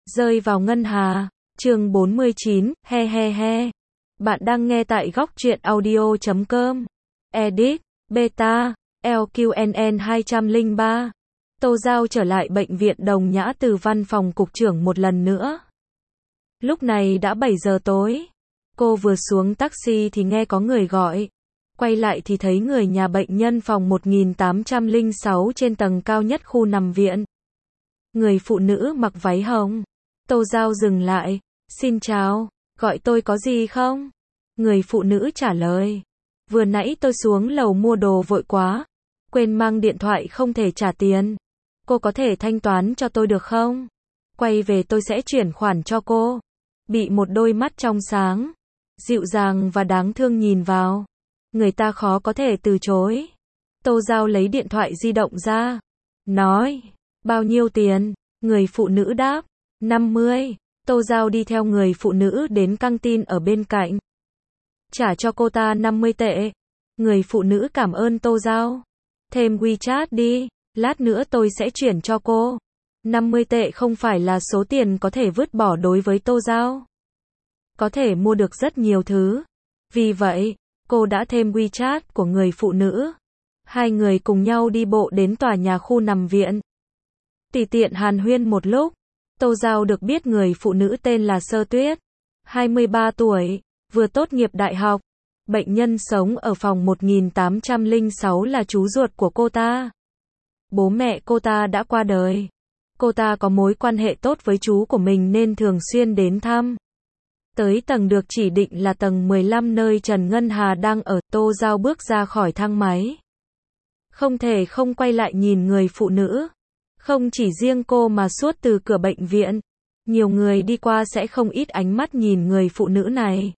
Rơi vào ngân hà. Chương 49, he he he. Bạn đang nghe tại góc truyện audio.com. Edit, Beta, LQNN 203. Tô Giao trở lại bệnh viện Đồng Nhã từ văn phòng cục trưởng một lần nữa. Lúc này đã 7 giờ tối. Cô vừa xuống taxi thì nghe có người gọi. Quay lại thì thấy người nhà bệnh nhân phòng 1806 trên tầng cao nhất khu nằm viện. Người phụ nữ mặc váy hồng. Tô Giao dừng lại. Xin chào, gọi tôi có gì không? Người phụ nữ trả lời. Vừa nãy tôi xuống lầu mua đồ vội quá. Quên mang điện thoại không thể trả tiền. Cô có thể thanh toán cho tôi được không? Quay về tôi sẽ chuyển khoản cho cô. Bị một đôi mắt trong sáng, dịu dàng và đáng thương nhìn vào. Người ta khó có thể từ chối. Tô Giao lấy điện thoại di động ra. Nói, bao nhiêu tiền? Người phụ nữ đáp, 50. Tô Giao đi theo người phụ nữ đến căng tin ở bên cạnh. Trả cho cô ta 50 tệ. Người phụ nữ cảm ơn Tô Giao. Thêm WeChat đi, lát nữa tôi sẽ chuyển cho cô. 50 tệ không phải là số tiền có thể vứt bỏ đối với Tô Giao. Có thể mua được rất nhiều thứ. Vì vậy, cô đã thêm WeChat của người phụ nữ. Hai người cùng nhau đi bộ đến tòa nhà khu nằm viện. Tùy tiện hàn huyên một lúc, Tô Giao được biết người phụ nữ tên là Sơ Tuyết, 23 tuổi, vừa tốt nghiệp đại học. Bệnh nhân sống ở phòng 1806 là chú ruột của cô ta. Bố mẹ cô ta đã qua đời. Cô ta có mối quan hệ tốt với chú của mình nên thường xuyên đến thăm. Tới tầng được chỉ định là tầng 15 nơi Trần Ngân Hà đang ở. Tô Giao bước ra khỏi thang máy. Không thể không quay lại nhìn người phụ nữ. Không chỉ riêng cô mà suốt từ cửa bệnh viện, nhiều người đi qua sẽ không ít ánh mắt nhìn người phụ nữ này.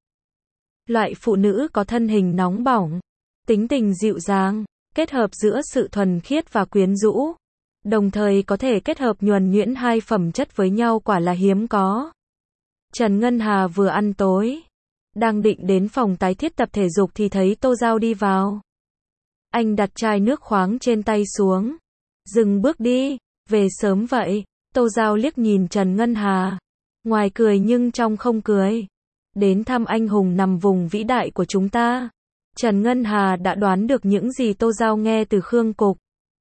Loại phụ nữ có thân hình nóng bỏng, tính tình dịu dàng, kết hợp giữa sự thuần khiết và quyến rũ, đồng thời có thể kết hợp nhuần nhuyễn hai phẩm chất với nhau quả là hiếm có. Trần Ngân Hà vừa ăn tối, đang định đến phòng tái thiết tập thể dục thì thấy Tô Giao đi vào. Anh đặt chai nước khoáng trên tay xuống. Dừng bước đi, về sớm vậy. Tô Giao liếc nhìn Trần Ngân Hà. Ngoài cười nhưng trong không cười. Đến thăm anh hùng nằm vùng vĩ đại của chúng ta. Trần Ngân Hà đã đoán được những gì Tô Giao nghe từ Khương Cục.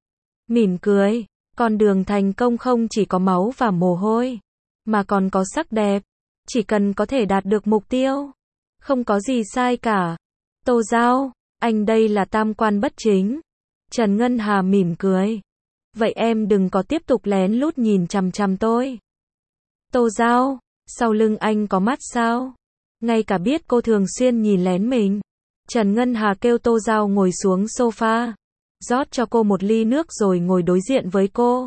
Mỉm cười, con đường thành công không chỉ có máu và mồ hôi, mà còn có sắc đẹp. Chỉ cần có thể đạt được mục tiêu, không có gì sai cả. Tô Giao, anh đây là tam quan bất chính. Trần Ngân Hà mỉm cười. Vậy em đừng có tiếp tục lén lút nhìn chằm chằm tôi. Tô Giao, sau lưng anh có mắt sao? Ngay cả biết cô thường xuyên nhìn lén mình. Trần Ngân Hà kêu Tô Giao ngồi xuống sofa, rót cho cô một ly nước rồi ngồi đối diện với cô.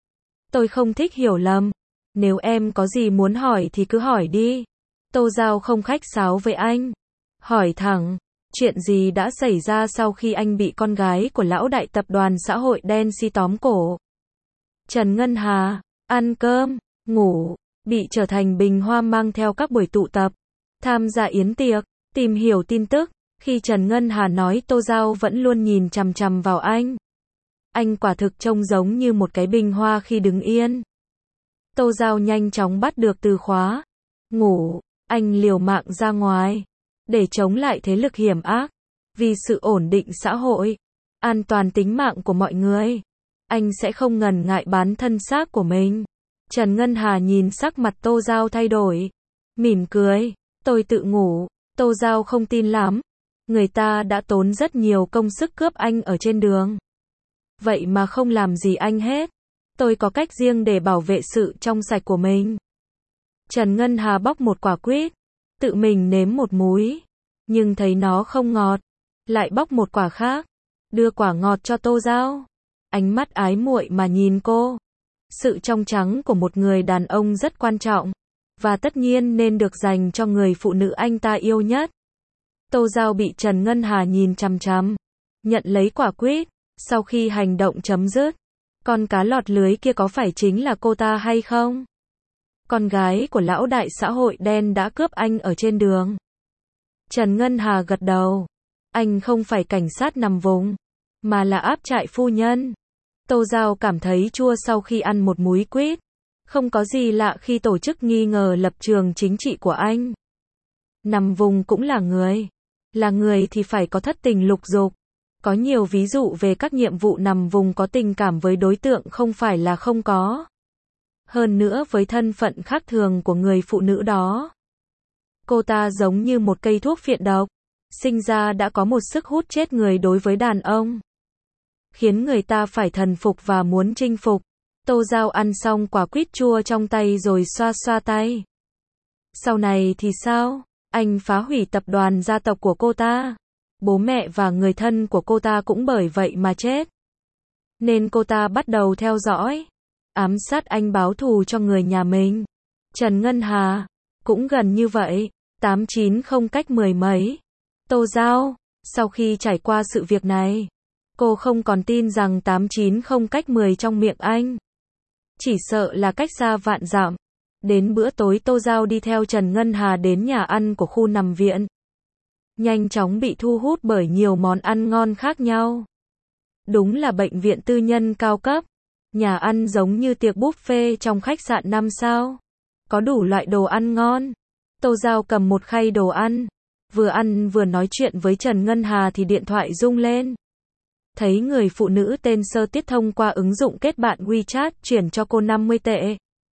Tôi không thích hiểu lầm. Nếu em có gì muốn hỏi thì cứ hỏi đi. Tô Giao không khách sáo với anh. Hỏi thẳng, chuyện gì đã xảy ra sau khi anh bị con gái của lão đại tập đoàn xã hội đen si tóm cổ? Trần Ngân Hà, ăn cơm, ngủ, bị trở thành bình hoa mang theo các buổi tụ tập, tham gia yến tiệc, tìm hiểu tin tức. Khi Trần Ngân Hà nói Tô Giao vẫn luôn nhìn chằm chằm vào anh. Anh quả thực trông giống như một cái bình hoa khi đứng yên. Tô Giao nhanh chóng bắt được từ khóa. Ngủ, anh liều mạng ra ngoài. Để chống lại thế lực hiểm ác. Vì sự ổn định xã hội, an toàn tính mạng của mọi người, anh sẽ không ngần ngại bán thân xác của mình. Trần Ngân Hà nhìn sắc mặt Tô Giao thay đổi. Mỉm cười, tôi tự ngủ. Tô Giao không tin lắm. Người ta đã tốn rất nhiều công sức cướp anh ở trên đường. Vậy mà không làm gì anh hết. Tôi có cách riêng để bảo vệ sự trong sạch của mình. Trần Ngân Hà bóc một quả quýt, tự mình nếm một múi, nhưng thấy nó không ngọt, lại bóc một quả khác, đưa quả ngọt cho Tô Giao. Ánh mắt ái muội mà nhìn cô. Sự trong trắng của một người đàn ông rất quan trọng, và tất nhiên nên được dành cho người phụ nữ anh ta yêu nhất. Tô Giao bị Trần Ngân Hà nhìn chằm chằm, nhận lấy quả quýt. Sau khi hành động chấm dứt, con cá lọt lưới kia có phải chính là cô ta hay không? Con gái của lão đại xã hội đen đã cướp anh ở trên đường. Trần Ngân Hà gật đầu. Anh không phải cảnh sát nằm vùng, mà là áp trại phu nhân. Tô Giao cảm thấy chua sau khi ăn một múi quýt. Không có gì lạ khi tổ chức nghi ngờ lập trường chính trị của anh. Nằm vùng cũng là người. Là người thì phải có thất tình lục dục. Có nhiều ví dụ về các nhiệm vụ nằm vùng có tình cảm với đối tượng không phải là không có. Hơn nữa với thân phận khác thường của người phụ nữ đó. Cô ta giống như một cây thuốc phiện độc. Sinh ra đã có một sức hút chết người đối với đàn ông. Khiến người ta phải thần phục và muốn chinh phục. Tô Giao ăn xong quả quýt chua trong tay rồi xoa xoa tay. Sau này thì sao? Anh phá hủy tập đoàn gia tộc của cô ta. Bố mẹ và người thân của cô ta cũng bởi vậy mà chết. Nên cô ta bắt đầu theo dõi, ám sát anh báo thù cho người nhà mình. Trần Ngân Hà cũng gần như vậy, 8-9 không cách mười mấy. Tô Giao, sau khi trải qua sự việc này, cô không còn tin rằng 8-9 không cách 10 trong miệng anh. Chỉ sợ là cách xa vạn dặm. Đến bữa tối Tô Giao đi theo Trần Ngân Hà đến nhà ăn của khu nằm viện. Nhanh chóng bị thu hút bởi nhiều món ăn ngon khác nhau. Đúng là bệnh viện tư nhân cao cấp. Nhà ăn giống như tiệc buffet trong khách sạn 5 sao. Có đủ loại đồ ăn ngon. Tô Giao cầm một khay đồ ăn. Vừa ăn vừa nói chuyện với Trần Ngân Hà thì điện thoại rung lên. Thấy người phụ nữ tên Sơ Tiết thông qua ứng dụng kết bạn WeChat chuyển cho cô 50 tệ.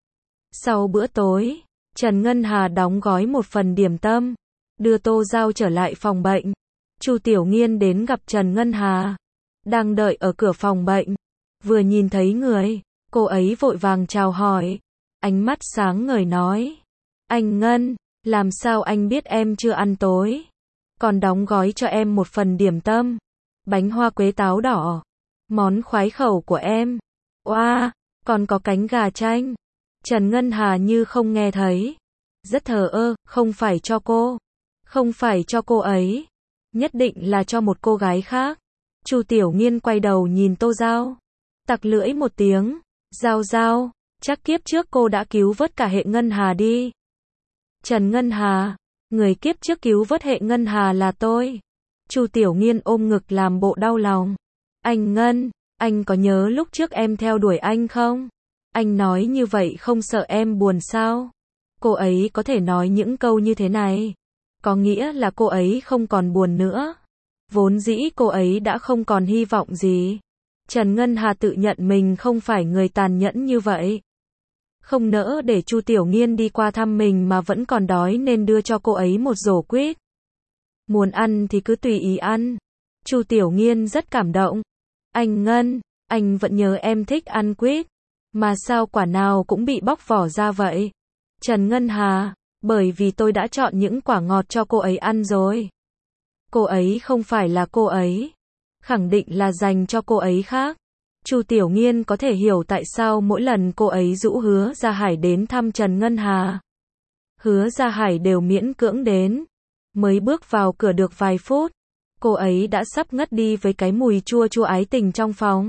Sau bữa tối, Trần Ngân Hà đóng gói một phần điểm tâm, đưa Tô Giao trở lại phòng bệnh. Chu Tiểu Nghiên đến gặp Trần Ngân Hà, đang đợi ở cửa phòng bệnh. Vừa nhìn thấy người, cô ấy vội vàng chào hỏi, ánh mắt sáng ngời nói: "Anh Ngân, làm sao anh biết em chưa ăn tối? Còn đóng gói cho em một phần điểm tâm, bánh hoa quế táo đỏ, món khoái khẩu của em. Oa, còn có cánh gà chanh." Trần Ngân Hà như không nghe thấy, rất thờ ơ, "Không phải cho cô, không phải cho cô ấy, nhất định là cho một cô gái khác." Chu Tiểu Nghiên quay đầu nhìn Tô Giao, tặc lưỡi một tiếng, "Giao Giao, chắc kiếp trước cô đã cứu vớt cả hệ Ngân Hà đi." Trần Ngân Hà, người kiếp trước cứu vớt hệ Ngân Hà là tôi. Chu Tiểu Nghiên ôm ngực làm bộ đau lòng. "Anh Ngân, anh có nhớ lúc trước em theo đuổi anh không? Anh nói như vậy không sợ em buồn sao?" Cô ấy có thể nói những câu như thế này, có nghĩa là cô ấy không còn buồn nữa. Vốn dĩ cô ấy đã không còn hy vọng gì. Trần Ngân Hà tự nhận mình không phải người tàn nhẫn như vậy. Không nỡ để Chu Tiểu Nghiên đi qua thăm mình mà vẫn còn đói nên đưa cho cô ấy một rổ quýt. Muốn ăn thì cứ tùy ý ăn. Chu Tiểu Nghiên rất cảm động. "Anh Ngân, anh vẫn nhớ em thích ăn quýt. Mà sao quả nào cũng bị bóc vỏ ra vậy?" Trần Ngân Hà, "Bởi vì tôi đã chọn những quả ngọt cho cô ấy ăn rồi. Cô ấy không phải là cô ấy. Khẳng định là dành cho cô ấy khác." Chu Tiểu Nghiên có thể hiểu tại sao mỗi lần cô ấy rủ Hứa Gia Hải đến thăm Trần Ngân Hà, Hứa Gia Hải đều miễn cưỡng đến. Mới bước vào cửa được vài phút, cô ấy đã sắp ngất đi với cái mùi chua chua ái tình trong phòng.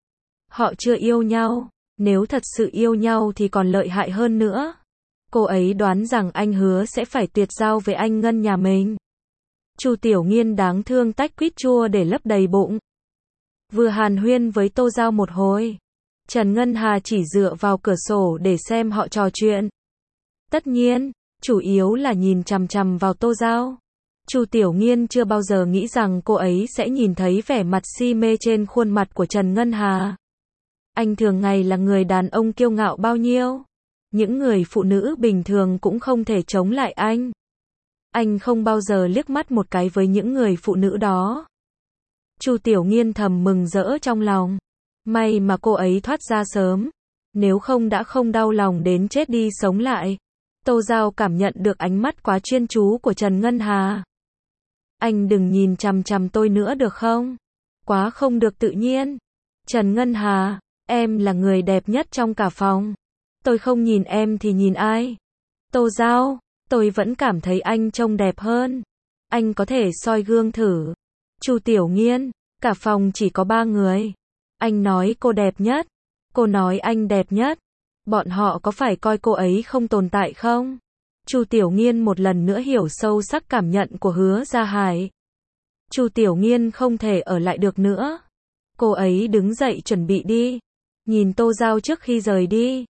Họ chưa yêu nhau, nếu thật sự yêu nhau thì còn lợi hại hơn nữa. Cô ấy đoán rằng anh Hứa sẽ phải tuyệt giao với anh Ngân nhà mình. Chu Tiểu Nghiên đáng thương tách quýt chua để lấp đầy bụng. Vừa hàn huyên với Tô Giao một hồi, Trần Ngân Hà chỉ dựa vào cửa sổ để xem họ trò chuyện. Tất nhiên, chủ yếu là nhìn chằm chằm vào Tô Giao. Chu Tiểu Nghiên chưa bao giờ nghĩ rằng cô ấy sẽ nhìn thấy vẻ mặt si mê trên khuôn mặt của Trần Ngân Hà. Anh thường ngày là người đàn ông kiêu ngạo bao nhiêu. Những người phụ nữ bình thường cũng không thể chống lại anh. Anh không bao giờ liếc mắt một cái với những người phụ nữ đó. Chu Tiểu Nghiên thầm mừng rỡ trong lòng. May mà cô ấy thoát ra sớm. Nếu không đã không đau lòng đến chết đi sống lại. Tô Giao cảm nhận được ánh mắt quá chuyên chú của Trần Ngân Hà. "Anh đừng nhìn chằm chằm tôi nữa được không? Quá không được tự nhiên." Trần Ngân Hà, "Em là người đẹp nhất trong cả phòng. Tôi không nhìn em thì nhìn ai?" Tô Giao, "Tôi vẫn cảm thấy anh trông đẹp hơn. Anh có thể soi gương thử." Chu Tiểu Nghiên, "Cả phòng chỉ có 3 người. Anh nói cô đẹp nhất. Cô nói anh đẹp nhất. Bọn họ có phải coi cô ấy không tồn tại không?" Chu Tiểu Nghiên một lần nữa hiểu sâu sắc cảm nhận của Hứa Gia Hải. Chu Tiểu Nghiên không thể ở lại được nữa. Cô ấy đứng dậy chuẩn bị đi. Nhìn Tô Giao trước khi rời đi.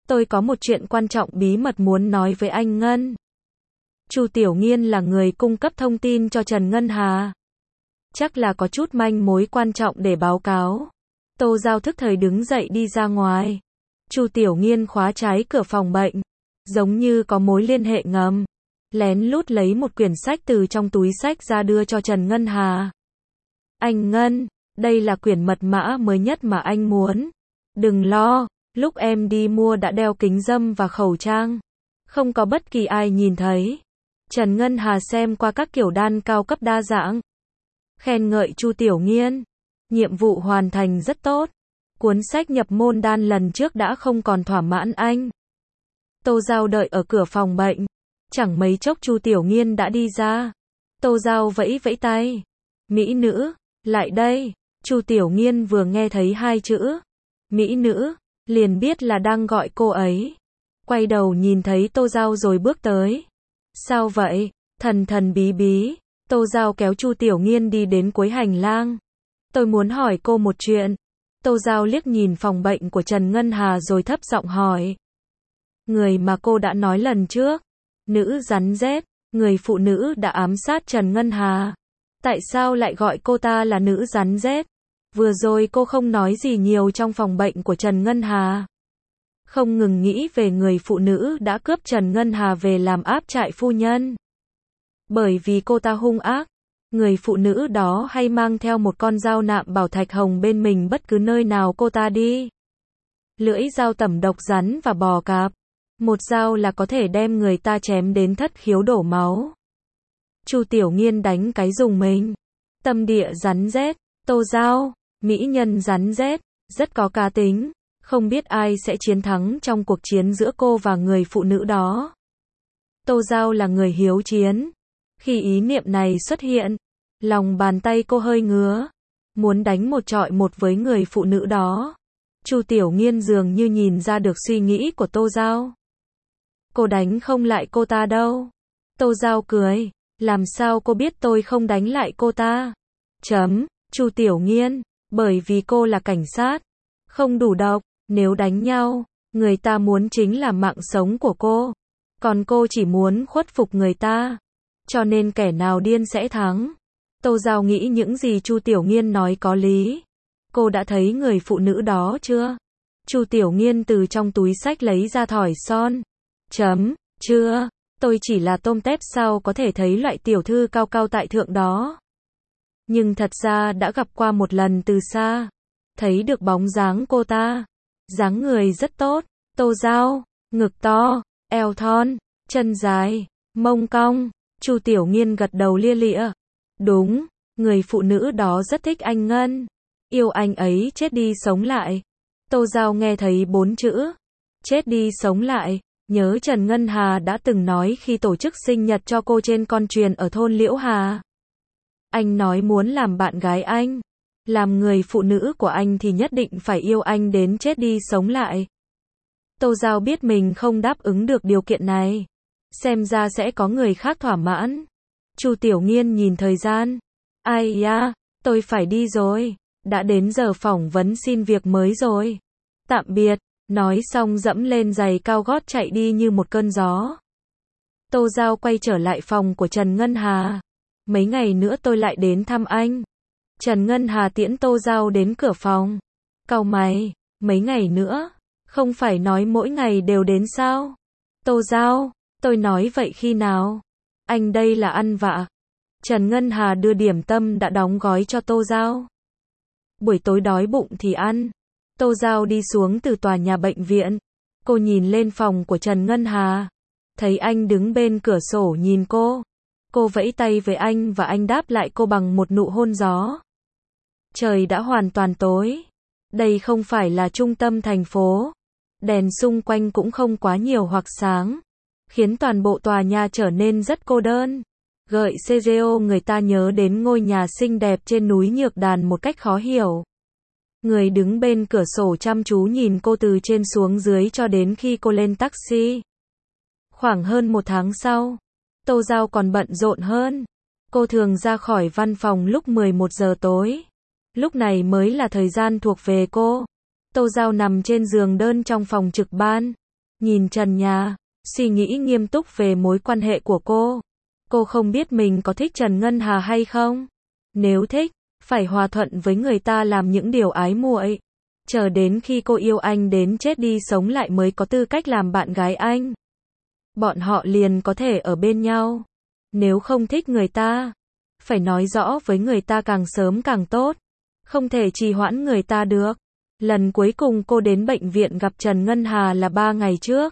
Tôi có một chuyện quan trọng bí mật muốn nói với anh Ngân. Chu Tiểu Nghiên là người cung cấp thông tin cho Trần Ngân Hà. Chắc là có chút manh mối quan trọng để báo cáo. Tô Giao thức thời đứng dậy đi ra ngoài. Chu Tiểu Nghiên khóa trái cửa phòng bệnh, giống như có mối liên hệ ngầm. Lén lút lấy một quyển sách từ trong túi sách ra đưa cho Trần Ngân Hà. Anh Ngân, đây là quyển mật mã mới nhất mà anh muốn. Đừng lo, lúc em đi mua đã đeo kính râm và khẩu trang. Không có bất kỳ ai nhìn thấy. Trần Ngân Hà xem qua các kiểu đan cao cấp đa dạng. Khen ngợi Chu Tiểu Nghiên. Nhiệm vụ hoàn thành rất tốt. Cuốn sách nhập môn đan lần trước đã không còn thỏa mãn anh. Tô Giao đợi ở cửa phòng bệnh. Chẳng mấy chốc Chu Tiểu Nghiên đã đi ra. Tô Giao vẫy vẫy tay. Mỹ nữ, lại đây. Chu Tiểu Nghiên vừa nghe thấy hai chữ Mỹ nữ, liền biết là đang gọi cô ấy. Quay đầu nhìn thấy Tô Giao rồi bước tới. Sao vậy? Thần thần bí bí. Tô Giao kéo Chu Tiểu Nghiên đi đến cuối hành lang. Tôi muốn hỏi cô một chuyện. Tô Giao liếc nhìn phòng bệnh của Trần Ngân Hà rồi thấp giọng hỏi. Người mà cô đã nói lần trước. Nữ rắn rết. Người phụ nữ đã ám sát Trần Ngân Hà. Tại sao lại gọi cô ta là nữ rắn rết? Vừa rồi cô không nói gì nhiều trong phòng bệnh của Trần Ngân Hà. Không ngừng nghĩ về người phụ nữ đã cướp Trần Ngân Hà về làm áp trại phu nhân. Bởi vì cô ta hung ác. Người phụ nữ đó hay mang theo một con dao nạm bảo thạch hồng bên mình bất cứ nơi nào cô ta đi. Lưỡi dao tẩm độc rắn và bò cạp. Một dao là có thể đem người ta chém đến thất khiếu đổ máu. Chu Tiểu Nghiên đánh cái dùng mình. Tâm địa rắn rết. Tô Giao, mỹ nhân rắn rết, rất có cá tính. Không biết ai sẽ chiến thắng trong cuộc chiến giữa cô và người phụ nữ đó. Tô Giao là người hiếu chiến. Khi ý niệm này xuất hiện, lòng bàn tay cô hơi ngứa. Muốn đánh một trọi một với người phụ nữ đó. Chu Tiểu Nghiên dường như nhìn ra được suy nghĩ của Tô Giao. Cô đánh không lại cô ta đâu. Tô Giao cười. Làm sao cô biết tôi không đánh lại cô ta? Chu Tiểu Nghiên. Bởi vì cô là cảnh sát. Không đủ độc. Nếu đánh nhau, người ta muốn chính là mạng sống của cô. Còn cô chỉ muốn khuất phục người ta. Cho nên kẻ nào điên sẽ thắng. Tô Giao nghĩ những gì Chu Tiểu Nghiên nói có lý. Cô đã thấy người phụ nữ đó chưa? Chu Tiểu Nghiên từ trong túi xách lấy ra thỏi son. Chưa, tôi chỉ là tôm tép sao có thể thấy loại tiểu thư cao cao tại thượng đó. Nhưng thật ra đã gặp qua một lần từ xa. Thấy được bóng dáng cô ta. Dáng người rất tốt. Tô Giao, ngực to, eo thon, chân dài, mông cong. Chu Tiểu Nghiên gật đầu lia lịa. Đúng, người phụ nữ đó rất thích anh Ngân. Yêu anh ấy chết đi sống lại. Tô Giao nghe thấy 4 chữ. Chết đi sống lại. Nhớ Trần Ngân Hà đã từng nói khi tổ chức sinh nhật cho cô trên con thuyền ở thôn Liễu Hà. Anh nói muốn làm bạn gái anh. Làm người phụ nữ của anh thì nhất định phải yêu anh đến chết đi sống lại. Tô Giao biết mình không đáp ứng được điều kiện này. Xem ra sẽ có người khác thỏa mãn. Chu Tiểu Nghiên nhìn thời gian. Ai da, tôi phải đi rồi. Đã đến giờ phỏng vấn xin việc mới rồi. Tạm biệt. Nói xong dẫm lên giày cao gót chạy đi như một cơn gió. Tô Giao quay trở lại phòng của Trần Ngân Hà. Mấy ngày nữa tôi lại đến thăm anh. Trần Ngân Hà tiễn Tô Giao đến cửa phòng. Cau mày, mấy ngày nữa? Không phải nói mỗi ngày đều đến sao? Tô Giao, tôi nói vậy khi nào? Anh đây là ăn vạ. Trần Ngân Hà đưa điểm tâm đã đóng gói cho Tô Giao. Buổi tối đói bụng thì ăn. Tô Giao đi xuống từ tòa nhà bệnh viện. Cô nhìn lên phòng của Trần Ngân Hà. Thấy anh đứng bên cửa sổ nhìn cô. Cô vẫy tay với anh và anh đáp lại cô bằng một nụ hôn gió. Trời đã hoàn toàn tối. Đây không phải là trung tâm thành phố. Đèn xung quanh cũng không quá nhiều hoặc sáng. Khiến toàn bộ tòa nhà trở nên rất cô đơn. Gợi CGO người ta nhớ đến ngôi nhà xinh đẹp trên núi Nhược Đàn một cách khó hiểu. Người đứng bên cửa sổ chăm chú nhìn cô từ trên xuống dưới cho đến khi cô lên taxi. Khoảng hơn 1 tháng sau, Tô Giao còn bận rộn hơn. Cô thường ra khỏi văn phòng lúc 11 giờ tối. Lúc này mới là thời gian thuộc về cô. Tô Giao nằm trên giường đơn trong phòng trực ban. nhìn trần nhà, suy nghĩ nghiêm túc về mối quan hệ của cô. Cô không biết mình có thích Trần Ngân Hà hay không. Nếu thích, phải hòa thuận với người ta làm những điều ái muội. Chờ đến khi cô yêu anh đến chết đi sống lại mới có tư cách làm bạn gái anh. Bọn họ liền có thể ở bên nhau. Nếu không thích người ta, phải nói rõ với người ta càng sớm càng tốt. Không thể trì hoãn người ta được. Lần cuối cùng cô đến bệnh viện gặp Trần Ngân Hà là 3 ngày trước.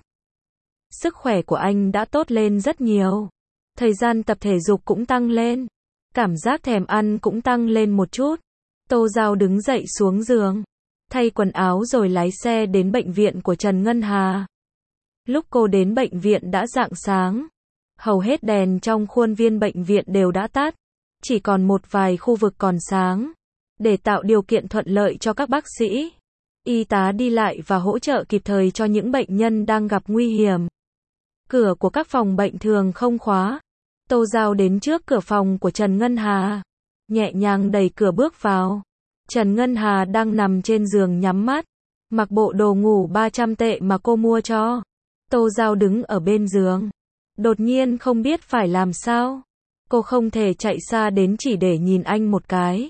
Sức khỏe của anh đã tốt lên rất nhiều. Thời gian tập thể dục cũng tăng lên. Cảm giác thèm ăn cũng tăng lên một chút. Tô Giao đứng dậy xuống giường, thay quần áo rồi lái xe đến bệnh viện của Trần Ngân Hà. Lúc cô đến bệnh viện đã rạng sáng. Hầu hết đèn trong khuôn viên bệnh viện đều đã tắt. Chỉ còn một vài khu vực còn sáng. Để tạo điều kiện thuận lợi cho các bác sĩ, y tá đi lại và hỗ trợ kịp thời cho những bệnh nhân đang gặp nguy hiểm. Cửa của các phòng bệnh thường không khóa. Tô Giao đến trước cửa phòng của Trần Ngân Hà, nhẹ nhàng đẩy cửa bước vào. Trần Ngân Hà đang nằm trên giường nhắm mắt, mặc bộ đồ ngủ 300 tệ mà cô mua cho. Tô Giao đứng ở bên giường, đột nhiên không biết phải làm sao. Cô không thể chạy xa đến chỉ để nhìn anh một cái.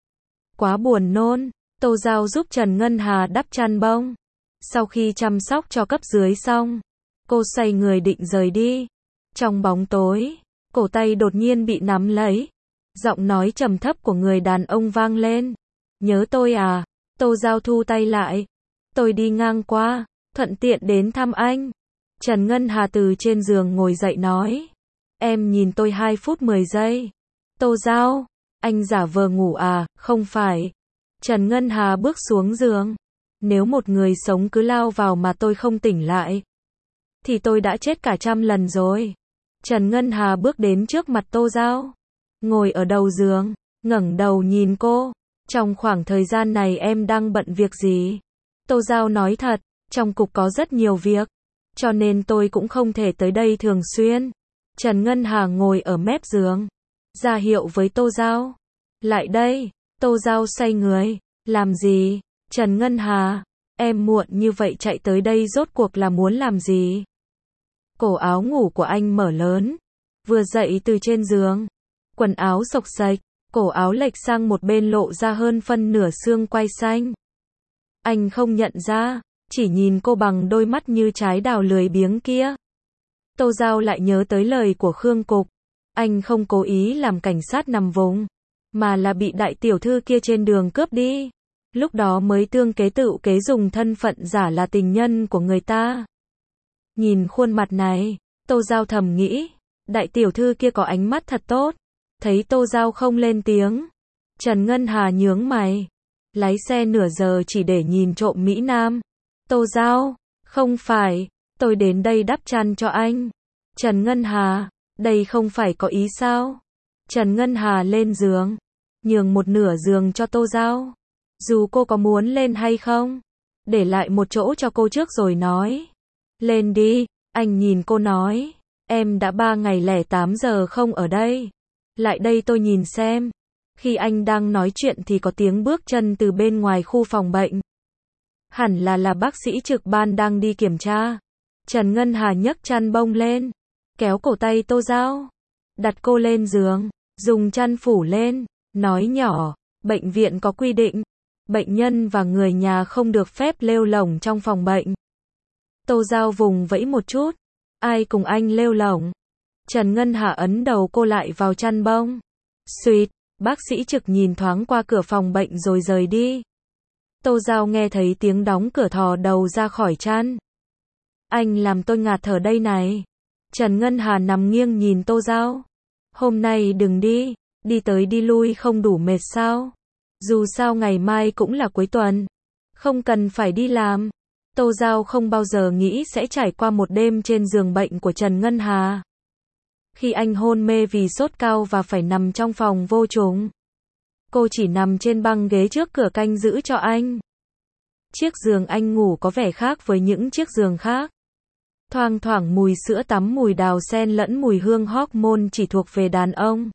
Quá buồn nôn. Tô Giao giúp Trần Ngân Hà đắp chăn bông. Sau khi chăm sóc cho cấp dưới xong, cô xoay người định rời đi. Trong bóng tối, cổ tay đột nhiên bị nắm lấy. Giọng nói trầm thấp của người đàn ông vang lên. Nhớ tôi à? Tô Giao thu tay lại. Tôi đi ngang qua, thuận tiện đến thăm anh. Trần Ngân Hà từ trên giường ngồi dậy nói. Em nhìn tôi 2 phút 10 giây. Tô Giao, anh giả vờ ngủ à? Không phải. Trần Ngân Hà bước xuống giường. Nếu một người sống cứ lao vào mà tôi không tỉnh lại, thì tôi đã chết cả 100 lần rồi. Trần Ngân Hà bước đến trước mặt Tô Giao, ngồi ở đầu giường, ngẩng đầu nhìn cô. Trong khoảng thời gian này em đang bận việc gì? Tô Giao nói thật, trong cục có rất nhiều việc, cho nên tôi cũng không thể tới đây thường xuyên. Trần Ngân Hà ngồi ở mép giường, ra hiệu với Tô Giao. Lại đây. Tô Giao xoay người. Làm gì? Trần Ngân Hà, em muộn như vậy chạy tới đây rốt cuộc là muốn làm gì? Cổ áo ngủ của anh mở lớn. Vừa dậy từ trên giường, quần áo xộc xệch, cổ áo lệch sang một bên lộ ra hơn phân nửa xương quai xanh. Anh không nhận ra, chỉ nhìn cô bằng đôi mắt như trái đào lười biếng kia. Tô Giao lại nhớ tới lời của Khương Cục. Anh không cố ý làm cảnh sát nằm vùng, mà là bị đại tiểu thư kia trên đường cướp đi. Lúc đó mới tương kế tự kế dùng thân phận giả là tình nhân của người ta. Nhìn khuôn mặt này, Tô Giao thầm nghĩ, đại tiểu thư kia có ánh mắt thật tốt. Thấy Tô Giao không lên tiếng, Trần Ngân Hà nhướng mày, lái xe nửa giờ chỉ để nhìn trộm Mỹ Nam. Tô Giao, không phải, tôi đến đây đắp chăn cho anh. Trần Ngân Hà, đây không phải có ý sao? Trần Ngân Hà lên giường, nhường một nửa giường cho Tô Giao. Dù cô có muốn lên hay không, để lại một chỗ cho cô trước rồi nói. Lên đi. Anh nhìn cô nói, em đã 3 ngày lẻ 8 giờ không ở đây. Lại đây tôi nhìn xem. Khi anh đang nói chuyện thì có tiếng bước chân từ bên ngoài khu phòng bệnh. Hẳn là bác sĩ trực ban đang đi kiểm tra. Trần Ngân Hà nhấc chăn bông lên, kéo cổ tay Tô Giao, đặt cô lên giường, dùng chăn phủ lên, nói nhỏ, bệnh viện có quy định, bệnh nhân và người nhà không được phép lêu lổng trong phòng bệnh. Tô Giao vùng vẫy một chút, ai cùng anh lêu lổng? Trần Ngân Hà ấn đầu cô lại vào chăn bông. Suýt, bác sĩ trực nhìn thoáng qua cửa phòng bệnh rồi rời đi. Tô Giao nghe thấy tiếng đóng cửa thò đầu ra khỏi chăn. Anh làm tôi ngạt thở đây này. Trần Ngân Hà nằm nghiêng nhìn Tô Giao. Hôm nay đừng đi, đi tới đi lui không đủ mệt sao? Dù sao ngày mai cũng là cuối tuần, không cần phải đi làm. Tô Giao không bao giờ nghĩ sẽ trải qua một đêm trên giường bệnh của Trần Ngân Hà. Khi anh hôn mê vì sốt cao và phải nằm trong phòng vô trùng, cô chỉ nằm trên băng ghế trước cửa canh giữ cho anh. Chiếc giường anh ngủ có vẻ khác với những chiếc giường khác. Thoang thoảng mùi sữa tắm, mùi đào xen lẫn mùi hương hormone chỉ thuộc về đàn ông.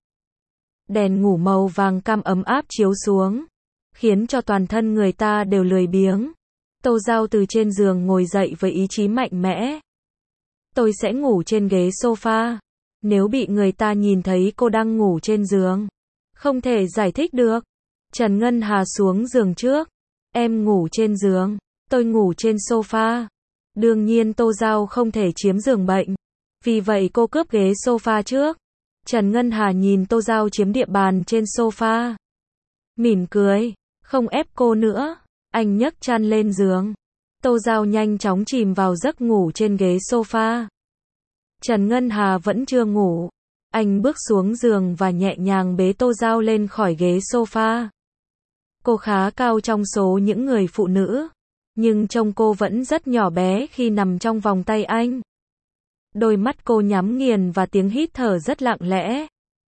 Đèn ngủ màu vàng cam ấm áp chiếu xuống, khiến cho toàn thân người ta đều lười biếng. Tô Giao từ trên giường ngồi dậy với ý chí mạnh mẽ. Tôi sẽ ngủ trên ghế sofa. Nếu bị người ta nhìn thấy cô đang ngủ trên giường, không thể giải thích được. Trần Ngân Hà xuống giường trước. Em ngủ trên giường, tôi ngủ trên sofa. Đương nhiên Tô Giao không thể chiếm giường bệnh. Vì vậy cô cướp ghế sofa trước. Trần Ngân Hà nhìn Tô Giao chiếm địa bàn trên sofa. Mỉm cười, không ép cô nữa. Anh nhấc chăn lên giường. Tô Giao nhanh chóng chìm vào giấc ngủ trên ghế sofa. Trần Ngân Hà vẫn chưa ngủ. Anh bước xuống giường và nhẹ nhàng bế Tô Giao lên khỏi ghế sofa. Cô khá cao trong số những người phụ nữ, nhưng trông cô vẫn rất nhỏ bé khi nằm trong vòng tay anh. Đôi mắt cô nhắm nghiền và tiếng hít thở rất lặng lẽ.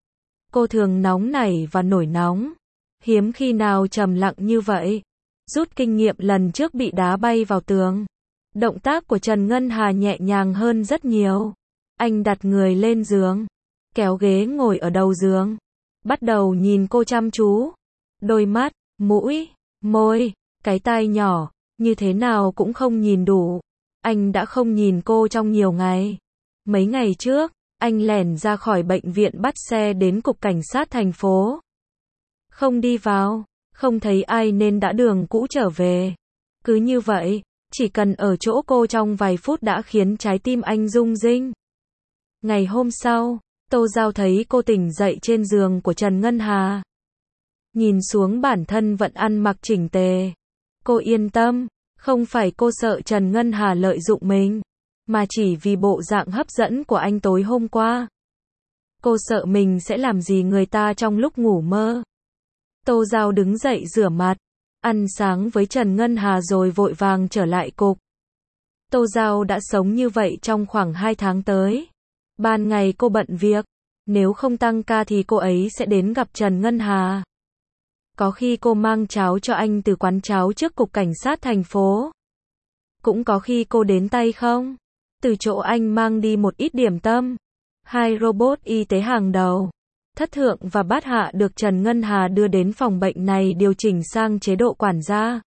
Cô thường nóng nảy và nổi nóng, hiếm khi nào trầm lặng như vậy. Rút kinh nghiệm lần trước bị đá bay vào tường, động tác của Trần Ngân Hà nhẹ nhàng hơn rất nhiều. Anh đặt người lên giường, kéo ghế ngồi ở đầu giường, bắt đầu nhìn cô chăm chú. Đôi mắt, mũi, môi, cái tai nhỏ, như thế nào cũng không nhìn đủ. Anh đã không nhìn cô trong nhiều ngày. Mấy ngày trước, anh lẻn ra khỏi bệnh viện bắt xe đến cục cảnh sát thành phố. Không đi vào, không thấy ai nên đã đường cũ trở về. Cứ như vậy, chỉ cần ở chỗ cô trong vài phút đã khiến trái tim anh rung rinh. Ngày hôm sau, Tô Giao thấy cô tỉnh dậy trên giường của Trần Ngân Hà. Nhìn xuống bản thân vẫn ăn mặc chỉnh tề. Cô yên tâm, không phải cô sợ Trần Ngân Hà lợi dụng mình, mà chỉ vì bộ dạng hấp dẫn của anh tối hôm qua. Cô sợ mình sẽ làm gì người ta trong lúc ngủ mơ. Tô Giao đứng dậy rửa mặt, ăn sáng với Trần Ngân Hà rồi vội vàng trở lại cục. Tô Giao đã sống như vậy trong khoảng 2 tháng tới. Ban ngày cô bận việc, nếu không tăng ca thì cô ấy sẽ đến gặp Trần Ngân Hà. Có khi cô mang cháo cho anh từ quán cháo trước cục cảnh sát thành phố. Cũng có khi cô đến tay không, từ chỗ anh mang đi một ít điểm tâm. 2 robot y tế hàng đầu, Thất Thượng và Bát Hạ được Trần Ngân Hà đưa đến phòng bệnh này điều chỉnh sang chế độ quản gia.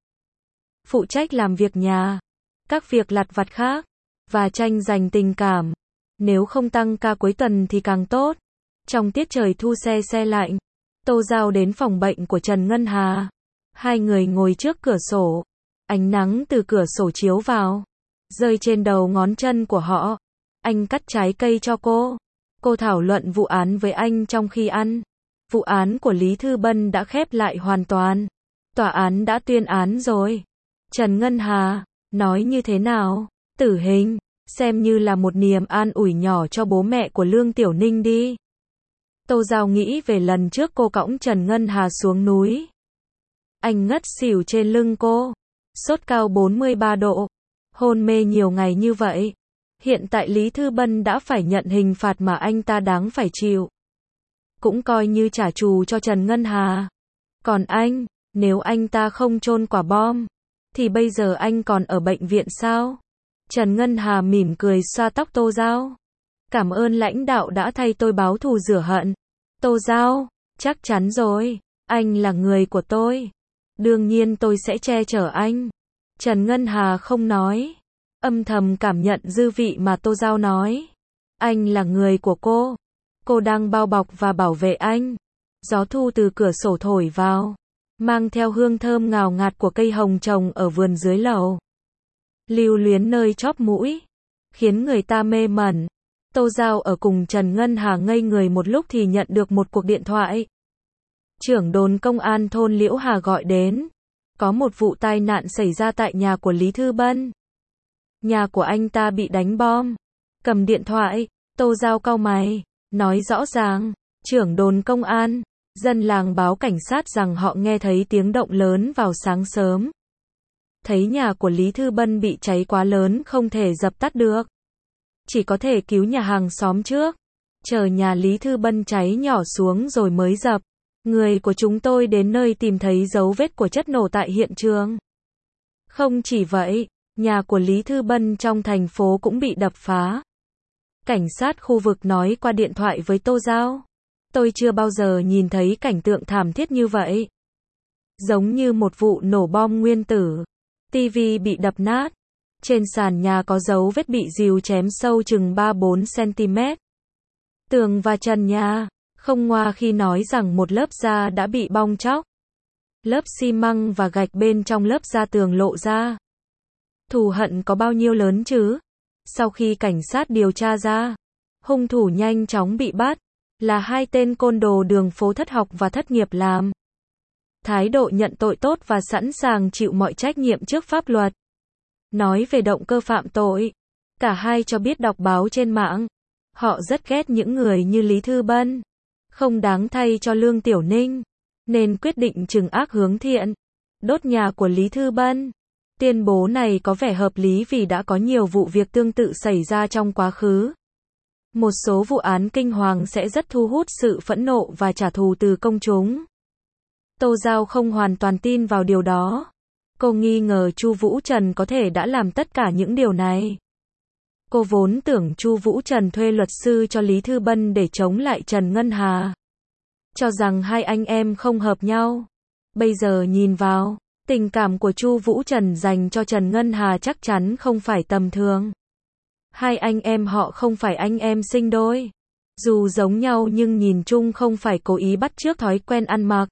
Phụ trách làm việc nhà, các việc lặt vặt khác, và tranh giành tình cảm. Nếu không tăng ca cuối tuần thì càng tốt. Trong tiết trời thu se lạnh, Tô Giao đến phòng bệnh của Trần Ngân Hà. Hai người ngồi trước cửa sổ. Ánh nắng từ cửa sổ chiếu vào, rơi trên đầu ngón chân của họ. Anh cắt trái cây cho cô. Cô thảo luận vụ án với anh trong khi ăn. Vụ án của Lý Thư Bân đã khép lại hoàn toàn. Tòa án đã tuyên án rồi. Trần Ngân Hà, nói như thế nào? Tử hình, xem như là một niềm an ủi nhỏ cho bố mẹ của Lương Tiểu Ninh đi. Tô Giao nghĩ về lần trước cô cõng Trần Ngân Hà xuống núi. Anh ngất xỉu trên lưng cô. Sốt cao 43 độ. Hôn mê nhiều ngày như vậy. Hiện tại Lý Thư Bân đã phải nhận hình phạt mà anh ta đáng phải chịu. Cũng coi như trả thù cho Trần Ngân Hà. Còn anh, nếu anh ta không chôn quả bom, thì bây giờ anh còn ở bệnh viện sao? Trần Ngân Hà mỉm cười xoa tóc Tô Giao. Cảm ơn lãnh đạo đã thay tôi báo thù rửa hận. Tô Giao, chắc chắn rồi, anh là người của tôi. Đương nhiên tôi sẽ che chở anh. Trần Ngân Hà không nói, âm thầm cảm nhận dư vị mà Tô Giao nói. Anh là người của cô đang bao bọc và bảo vệ anh. Gió thu từ cửa sổ thổi vào, mang theo hương thơm ngào ngạt của cây hồng trồng ở vườn dưới lầu. Lưu luyến nơi chóp mũi, khiến người ta mê mẩn. Tô Giao ở cùng Trần Ngân Hà ngây người một lúc thì nhận được một cuộc điện thoại. Trưởng đồn công an thôn Liễu Hà gọi đến. Có một vụ tai nạn xảy ra tại nhà của Lý Thư Bân. Nhà của anh ta bị đánh bom. Cầm điện thoại, Tô Giao cau mày, nói rõ ràng, trưởng đồn công an, dân làng báo cảnh sát rằng họ nghe thấy tiếng động lớn vào sáng sớm. Thấy nhà của Lý Thư Bân bị cháy quá lớn không thể dập tắt được. Chỉ có thể cứu nhà hàng xóm trước. Chờ nhà Lý Thư Bân cháy nhỏ xuống rồi mới dập. Người của chúng tôi đến nơi tìm thấy dấu vết của chất nổ tại hiện trường. Không chỉ vậy, nhà của Lý Thư Bân trong thành phố cũng bị đập phá. Cảnh sát khu vực nói qua điện thoại với Tô Giao. Tôi chưa bao giờ nhìn thấy cảnh tượng thảm thiết như vậy. Giống như một vụ nổ bom nguyên tử. tivi bị đập nát. Trên sàn nhà có dấu vết bị rìu chém sâu chừng 3-4 cm. Tường và trần nhà, không ngoa khi nói rằng một lớp da đã bị bong tróc. Lớp xi măng và gạch bên trong lớp da tường lộ ra. Thù hận có bao nhiêu lớn chứ? Sau khi cảnh sát điều tra ra, hung thủ nhanh chóng bị bắt, là hai tên côn đồ đường phố thất học và thất nghiệp làm. Thái độ nhận tội tốt và sẵn sàng chịu mọi trách nhiệm trước pháp luật. Nói về động cơ phạm tội, cả hai cho biết đọc báo trên mạng, họ rất ghét những người như Lý Thư Bân, không đáng thay cho Lương Tiểu Ninh, nên quyết định trừng ác hướng thiện, đốt nhà của Lý Thư Bân. Tuyên bố này có vẻ hợp lý vì đã có nhiều vụ việc tương tự xảy ra trong quá khứ. Một số vụ án kinh hoàng sẽ rất thu hút sự phẫn nộ và trả thù từ công chúng. Tô Giao không hoàn toàn tin vào điều đó. Cô nghi ngờ Chu Vũ Trần có thể đã làm tất cả những điều này. Cô vốn tưởng Chu Vũ Trần thuê luật sư cho Lý Thư Bân để chống lại Trần Ngân Hà, cho rằng hai anh em không hợp nhau. Bây giờ nhìn vào, tình cảm của Chu Vũ Trần dành cho Trần Ngân Hà chắc chắn không phải tầm thường. Hai anh em họ không phải anh em sinh đôi. Dù giống nhau nhưng nhìn chung không phải cố ý bắt chước thói quen ăn mặc,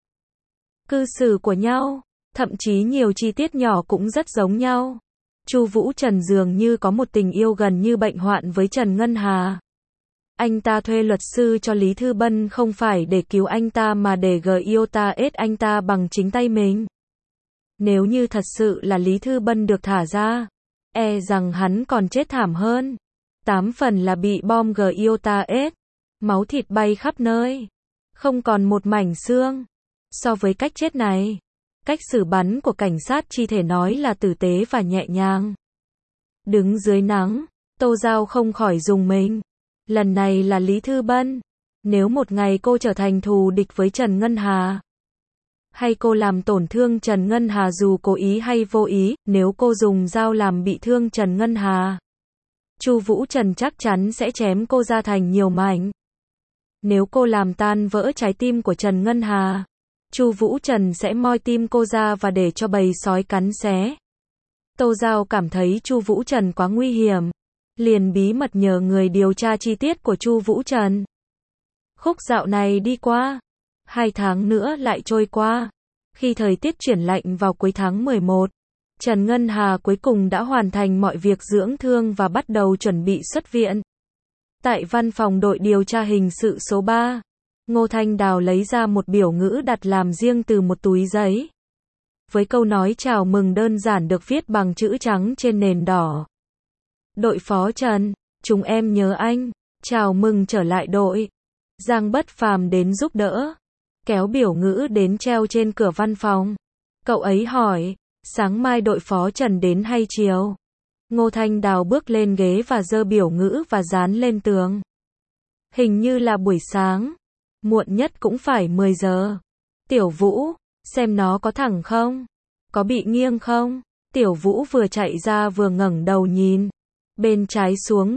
cư xử của nhau, thậm chí nhiều chi tiết nhỏ cũng rất giống nhau. Chu Vũ Trần dường như có một tình yêu gần như bệnh hoạn với Trần Ngân Hà. Anh ta thuê luật sư cho Lý Thư Bân không phải để cứu anh ta mà để giết anh ta bằng chính tay mình. Nếu như thật sự là Lý Thư Bân được thả ra, e rằng hắn còn chết thảm hơn. 8 phần là bị bom giết, máu thịt bay khắp nơi, không còn một mảnh xương. So với cách chết này, cách xử bắn của cảnh sát chỉ thể nói là tử tế và nhẹ nhàng. Đứng dưới nắng, Tô Giao không khỏi rùng mình. Lần này là Lý Thư Bân. Nếu một ngày cô trở thành thù địch với Trần Ngân Hà, hay cô làm tổn thương Trần Ngân Hà dù cố ý hay vô ý, nếu cô dùng dao làm bị thương Trần Ngân Hà, Chu Vũ Trần chắc chắn sẽ chém cô ra thành nhiều mảnh. Nếu cô làm tan vỡ trái tim của Trần Ngân Hà, Chu Vũ Trần sẽ moi tim cô ra và để cho bầy sói cắn xé. Tô Giao cảm thấy Chu Vũ Trần quá nguy hiểm, liền bí mật nhờ người điều tra chi tiết của Chu Vũ Trần. Khúc dạo này đi qua, 2 tháng nữa lại trôi qua. Khi thời tiết chuyển lạnh vào cuối tháng 11, Trần Ngân Hà cuối cùng đã hoàn thành mọi việc dưỡng thương và bắt đầu chuẩn bị xuất viện. Tại văn phòng đội điều tra hình sự số 3, Ngô Thanh Đào lấy ra một biểu ngữ đặt làm riêng từ một túi giấy. Với câu nói chào mừng đơn giản được viết bằng chữ trắng trên nền đỏ. Đội phó Trần, chúng em nhớ anh, chào mừng trở lại đội. Giang Bất Phàm đến giúp đỡ, kéo biểu ngữ đến treo trên cửa văn phòng. Cậu ấy hỏi, sáng mai đội phó Trần đến hay chiều? Ngô Thanh Đào bước lên ghế và giơ biểu ngữ và dán lên tường. Hình như là buổi sáng, muộn nhất cũng phải 10 giờ. Tiểu Vũ, xem nó có thẳng không? Có bị nghiêng không? Tiểu Vũ vừa chạy ra vừa ngẩng đầu nhìn. Bên trái xuống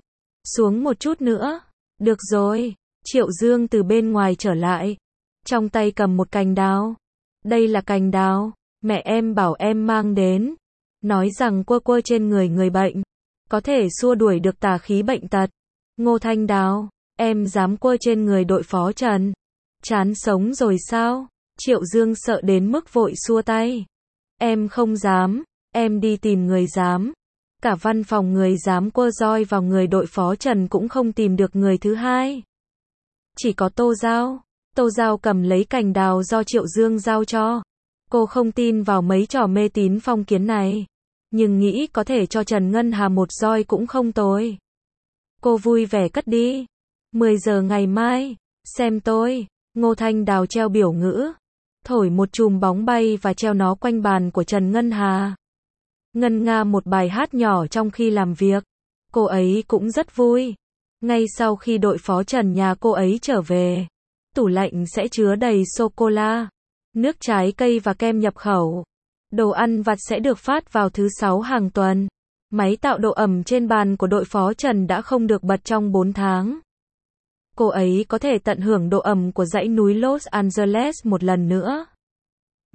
một chút nữa. Được rồi. Triệu Dương từ bên ngoài trở lại, trong tay cầm một cành đào. Đây là cành đào, mẹ em bảo em mang đến. Nói rằng quơ trên người bệnh, có thể xua đuổi được tà khí bệnh tật. Ngô Thanh Đào, em dám quơ trên người đội phó Trần? Chán sống rồi sao? Triệu Dương sợ đến mức vội xua tay. Em không dám, em đi tìm người dám. Cả văn phòng người dám quơ roi vào người đội phó Trần cũng không tìm được người thứ hai. Chỉ có Tô Giao. Tô Giao cầm lấy cành đào do Triệu Dương giao cho. Cô không tin vào mấy trò mê tín phong kiến này, nhưng nghĩ có thể cho Trần Ngân Hà một roi cũng không tồi. Cô vui vẻ cất đi. 10 giờ ngày mai, xem tôi. Ngô Thanh Đào treo biểu ngữ, thổi một chùm bóng bay và treo nó quanh bàn của Trần Ngân Hà. Ngân nga một bài hát nhỏ trong khi làm việc. Cô ấy cũng rất vui. Ngay sau khi đội phó Trần nhà cô ấy trở về, tủ lạnh sẽ chứa đầy sô-cô-la, nước trái cây và kem nhập khẩu. Đồ ăn vặt sẽ được phát vào thứ 6 hàng tuần. Máy tạo độ ẩm trên bàn của đội phó Trần đã không được bật trong 4 tháng. Cô ấy có thể tận hưởng độ ẩm của dãy núi Los Angeles một lần nữa.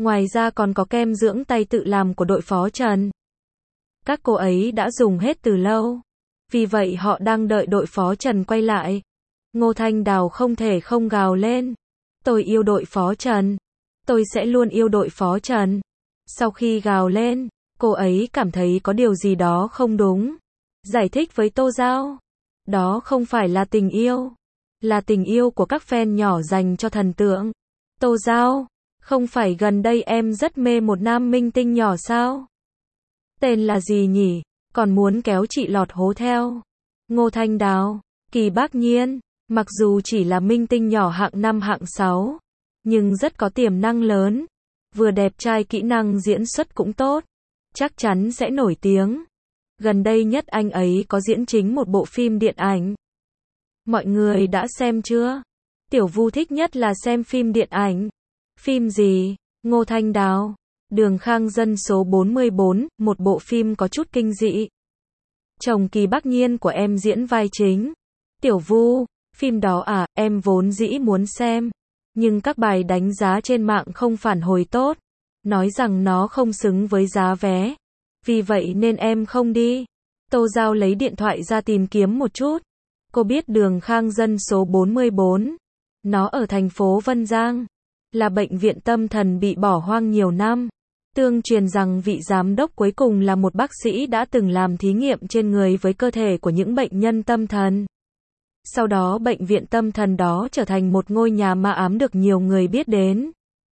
Ngoài ra còn có kem dưỡng tay tự làm của đội phó Trần. Các cô ấy đã dùng hết từ lâu. Vì vậy họ đang đợi đội phó Trần quay lại. Ngô Thanh Đào không thể không gào lên. Tôi yêu đội phó Trần. Tôi sẽ luôn yêu đội phó Trần. Sau khi gào lên, cô ấy cảm thấy có điều gì đó không đúng. Giải thích với Tô Giao. Đó không phải là tình yêu. Là tình yêu của các fan nhỏ dành cho thần tượng. Tô Giao, không phải gần đây em rất mê một nam minh tinh nhỏ sao? Tên là gì nhỉ? Còn muốn kéo chị lọt hố theo. Ngô Thanh Đào, Kỳ Bác Nhiên, mặc dù chỉ là minh tinh nhỏ hạng 5 hạng 6, nhưng rất có tiềm năng lớn. Vừa đẹp trai kỹ năng diễn xuất cũng tốt. Chắc chắn sẽ nổi tiếng. Gần đây nhất anh ấy có diễn chính một bộ phim điện ảnh. Mọi người đã xem chưa? Tiểu Vu thích nhất là xem phim điện ảnh. Phim gì? Ngô Thanh Đào. Đường Khang Dân số 44, một bộ phim có chút kinh dị. Chồng Kỳ Bác Nhiên của em diễn vai chính. Tiểu Vu, phim đó à, em vốn dĩ muốn xem. Nhưng các bài đánh giá trên mạng không phản hồi tốt. Nói rằng nó không xứng với giá vé. Vì vậy nên em không đi. Tô Giao lấy điện thoại ra tìm kiếm một chút. Cô biết đường Khang Dân số 44. Nó ở thành phố Vân Giang. Là bệnh viện tâm thần bị bỏ hoang nhiều năm. Tương truyền rằng vị giám đốc cuối cùng là một bác sĩ đã từng làm thí nghiệm trên người với cơ thể của những bệnh nhân tâm thần. Sau đó bệnh viện tâm thần đó trở thành một ngôi nhà ma ám được nhiều người biết đến.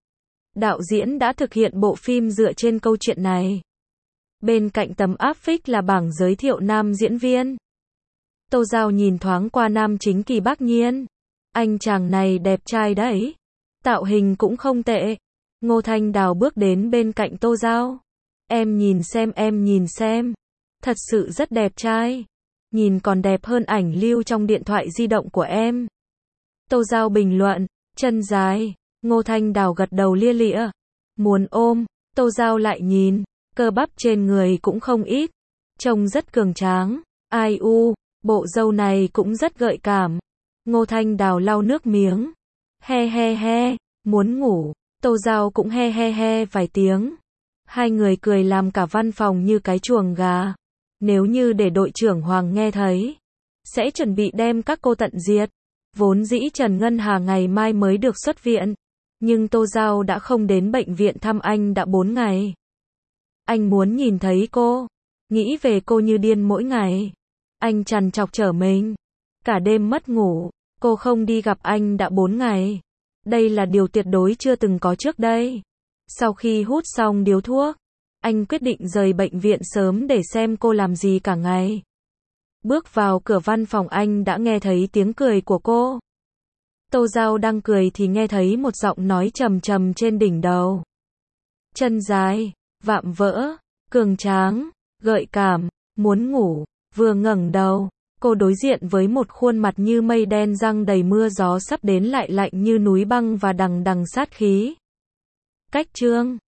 Đạo diễn đã thực hiện bộ phim dựa trên câu chuyện này. Bên cạnh tấm áp phích là bảng giới thiệu nam diễn viên. Tô Giao nhìn thoáng qua nam chính Kỳ Bác Nhiên. Anh chàng này đẹp trai đấy. Tạo hình cũng không tệ. Ngô Thanh Đào bước đến bên cạnh Tô Giao. Em nhìn xem. Thật sự rất đẹp trai. Nhìn còn đẹp hơn ảnh lưu trong điện thoại di động của em. Tô Giao bình luận, chân dài. Ngô Thanh Đào gật đầu lia lịa. Muốn ôm, Tô Giao lại nhìn. Cơ bắp trên người cũng không ít. Trông rất cường tráng. Ai u, bộ râu này cũng rất gợi cảm. Ngô Thanh Đào lau nước miếng. He he he, muốn ngủ. Tô Giao cũng he he he vài tiếng. Hai người cười làm cả văn phòng như cái chuồng gà. Nếu như để đội trưởng Hoàng nghe thấy, sẽ chuẩn bị đem các cô tận diệt. Vốn dĩ Trần Ngân Hà ngày mai mới được xuất viện. Nhưng Tô Giao đã không đến bệnh viện thăm anh đã 4 ngày. Anh muốn nhìn thấy cô. Nghĩ về cô như điên mỗi ngày. Anh trằn trọc trở mình. Cả đêm mất ngủ. Cô không đi gặp anh đã 4 ngày. Đây là điều tuyệt đối chưa từng có trước đây. Sau khi hút xong điếu thuốc, anh quyết định rời bệnh viện sớm để xem cô làm gì cả ngày. Bước vào cửa văn phòng anh đã nghe thấy tiếng cười của cô. Tô Giao đang cười thì nghe thấy một giọng nói trầm trầm trên đỉnh đầu. Chân dài, vạm vỡ, cường tráng, gợi cảm, muốn ngủ, vừa ngẩng đầu. Cô đối diện với một khuôn mặt như mây đen răng đầy mưa gió sắp đến lại lạnh như núi băng và đằng đằng sát khí. Cách chương